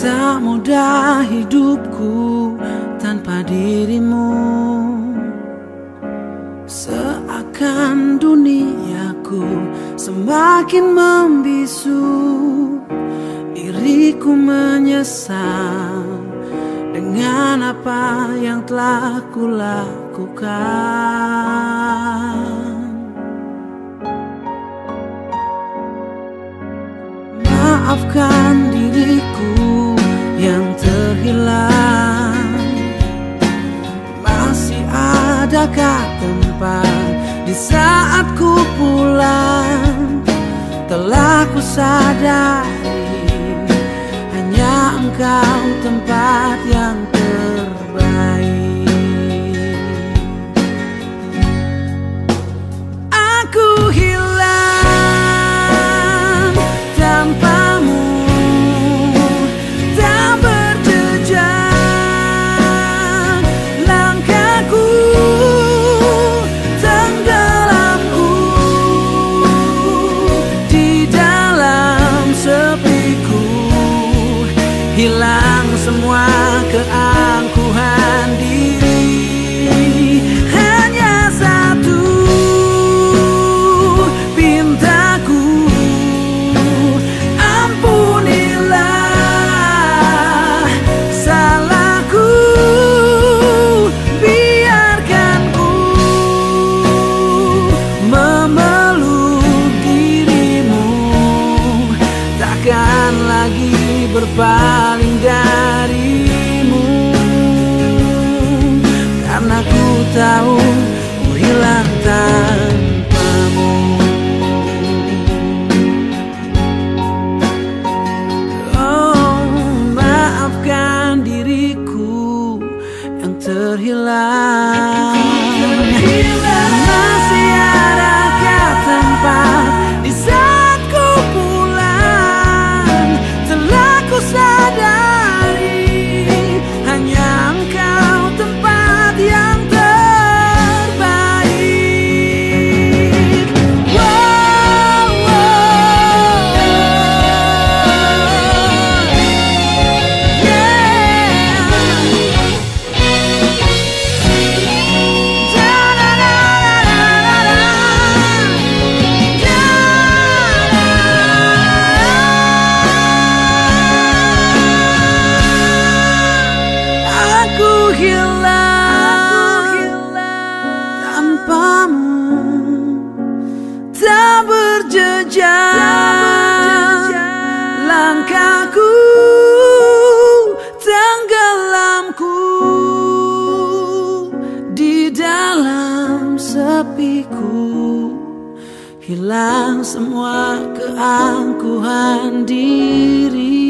Tak mudah hidupku tanpa dirimu. Seakan duniaku semakin membisu. Diriku menyesal dengan apa yang telah kulakukan. Maafkan diriku yang terhilang. Masih adakah tempat di saat ku pulang? Telah ku sadari hanya engkau tempat yang terbaik. Aku hilang tanpamu, tak berjejak langkahku, tenggelamku di dalam sepiku. Hilang semua keangkuhan diri. Hanya satu pintaku, ampunilah salahku. Biarkan ku memeluk dirimu. Takkan lagi berpaling darimu, karena ku tahu ku hilang tanpamu. Oh, maafkan diriku yang terhilang. Masih adakah tempat di saat ku pulang? Telah ku sadari hanya engkau tempat yang terbaik. Wow, wow, yeah. Aku hilang tanpamu, tak berjejak langkahku, tenggelamku di dalam sepiku. Hilang semua keangkuhan diri.